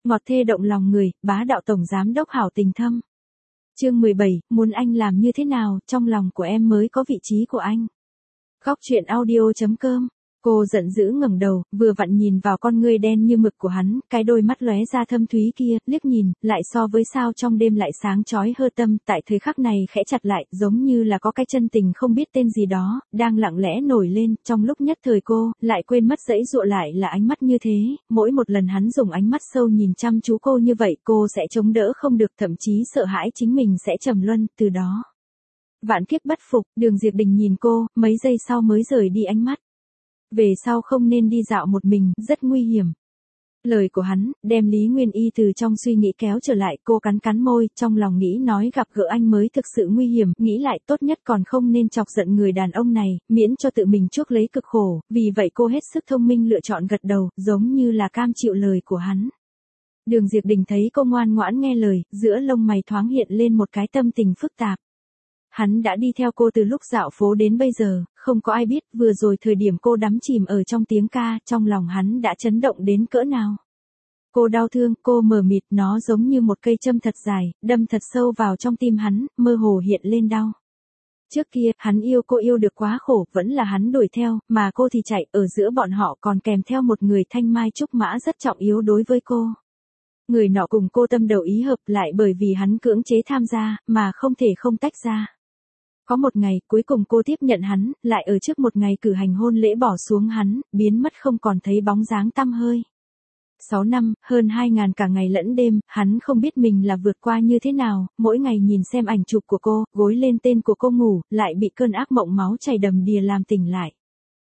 ngọt thê động lòng người, bá đạo tổng giám đốc hảo tình thâm. Chương 17, muốn anh làm như thế nào, trong lòng của em mới có vị trí của anh. Góc truyện audio.com. Cô giận dữ ngẩng đầu, vừa vặn nhìn vào con ngươi đen như mực của hắn, cái đôi mắt lóe ra thâm thúy kia, liếc nhìn, lại so với sao trong đêm lại sáng chói hơ tâm, tại thời khắc này khẽ chặt lại, giống như là có cái chân tình không biết tên gì đó, đang lặng lẽ nổi lên, trong lúc nhất thời cô, lại quên mất dãy dụa lại là ánh mắt như thế, mỗi một lần hắn dùng ánh mắt sâu nhìn chăm chú cô như vậy, cô sẽ chống đỡ không được, thậm chí sợ hãi chính mình sẽ trầm luân, từ đó. Vạn kiếp bất phục, Đường Diệp Đình nhìn cô, mấy giây sau mới rời đi ánh mắt. Về sau không nên đi dạo một mình, rất nguy hiểm. Lời của hắn, đem Lý Nguyên Y từ trong suy nghĩ kéo trở lại, cô cắn cắn môi, trong lòng nghĩ nói gặp gỡ anh mới thực sự nguy hiểm, nghĩ lại tốt nhất còn không nên chọc giận người đàn ông này, miễn cho tự mình chuốc lấy cực khổ, vì vậy cô hết sức thông minh lựa chọn gật đầu, giống như là cam chịu lời của hắn. Đường Diệp Đình thấy cô ngoan ngoãn nghe lời, giữa lông mày thoáng hiện lên một cái tâm tình phức tạp. Hắn đã đi theo cô từ lúc dạo phố đến bây giờ, không có ai biết vừa rồi thời điểm cô đắm chìm ở trong tiếng ca, trong lòng hắn đã chấn động đến cỡ nào. Cô đau thương, cô mờ mịt, nó giống như một cây châm thật dài, đâm thật sâu vào trong tim hắn, mơ hồ hiện lên đau. Trước kia, hắn yêu cô yêu được quá khổ, vẫn là hắn đuổi theo, mà cô thì chạy, ở giữa bọn họ còn kèm theo một người thanh mai trúc mã rất trọng yếu đối với cô. Người nọ cùng cô tâm đầu ý hợp lại bởi vì hắn cưỡng chế tham gia, mà không thể không tách ra. Có một ngày, cuối cùng cô tiếp nhận hắn, lại ở trước một ngày cử hành hôn lễ bỏ xuống hắn, biến mất không còn thấy bóng dáng tăm hơi. 6 năm, hơn 2.000 cả ngày lẫn đêm, hắn không biết mình là vượt qua như thế nào, mỗi ngày nhìn xem ảnh chụp của cô, gối lên tên của cô ngủ, lại bị cơn ác mộng máu chảy đầm đìa làm tỉnh lại.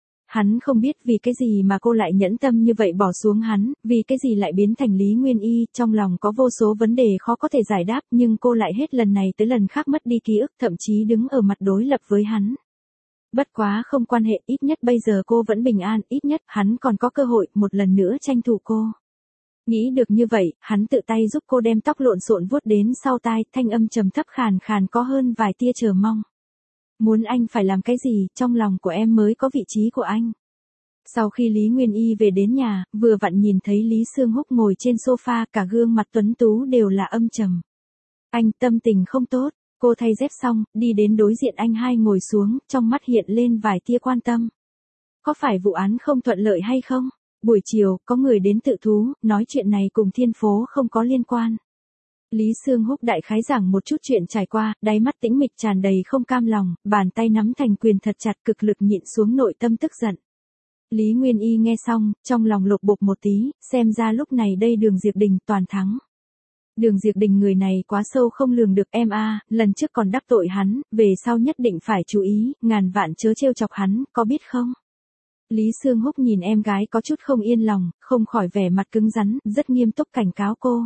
Hắn không biết vì cái gì mà cô lại nhẫn tâm như vậy bỏ xuống hắn, vì cái gì lại biến thành Lý Nguyên Y, trong lòng có vô số vấn đề khó có thể giải đáp, nhưng cô lại hết lần này tới lần khác mất đi ký ức, thậm chí đứng ở mặt đối lập với hắn. Bất quá không quan hệ, ít nhất bây giờ cô vẫn bình an, ít nhất hắn còn có cơ hội một lần nữa tranh thủ cô. Nghĩ được như vậy, hắn tự tay giúp cô đem tóc lộn xộn vuốt đến sau tai, thanh âm trầm thấp khàn khàn có hơn vài tia chờ mong. Muốn anh phải làm cái gì, trong lòng của em mới có vị trí của anh. Sau khi Lý Nguyên Y về đến nhà, vừa vặn nhìn thấy Lý Sương Húc ngồi trên sofa, cả gương mặt tuấn tú đều là âm trầm. Anh tâm tình không tốt, cô thay dép xong, đi đến đối diện anh hai ngồi xuống, trong mắt hiện lên vài tia quan tâm. Có phải vụ án không thuận lợi hay không? Buổi chiều, có người đến tự thú, nói chuyện này cùng Thiên Phố không có liên quan. Lý Sương Húc đại khái giảng một chút chuyện trải qua, đáy mắt tĩnh mịch tràn đầy không cam lòng, bàn tay nắm thành quyền thật chặt, cực lực nhịn xuống nội tâm tức giận. Lý Nguyên Y nghe xong, trong lòng lục bục một tí, xem ra lúc này đây Đường Diệp Đình toàn thắng. Đường Diệp Đình người này quá sâu không lường được em a, lần trước còn đắc tội hắn, về sau nhất định phải chú ý, ngàn vạn chớ trêu chọc hắn, có biết không? Lý Sương Húc nhìn em gái có chút không yên lòng, không khỏi vẻ mặt cứng rắn, rất nghiêm túc cảnh cáo cô.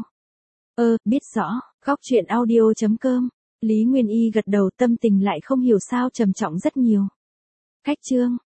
Biết rõ, góc truyện audio.com. Lý Nguyên Y gật đầu, tâm tình lại không hiểu sao trầm trọng rất nhiều. Khách chương.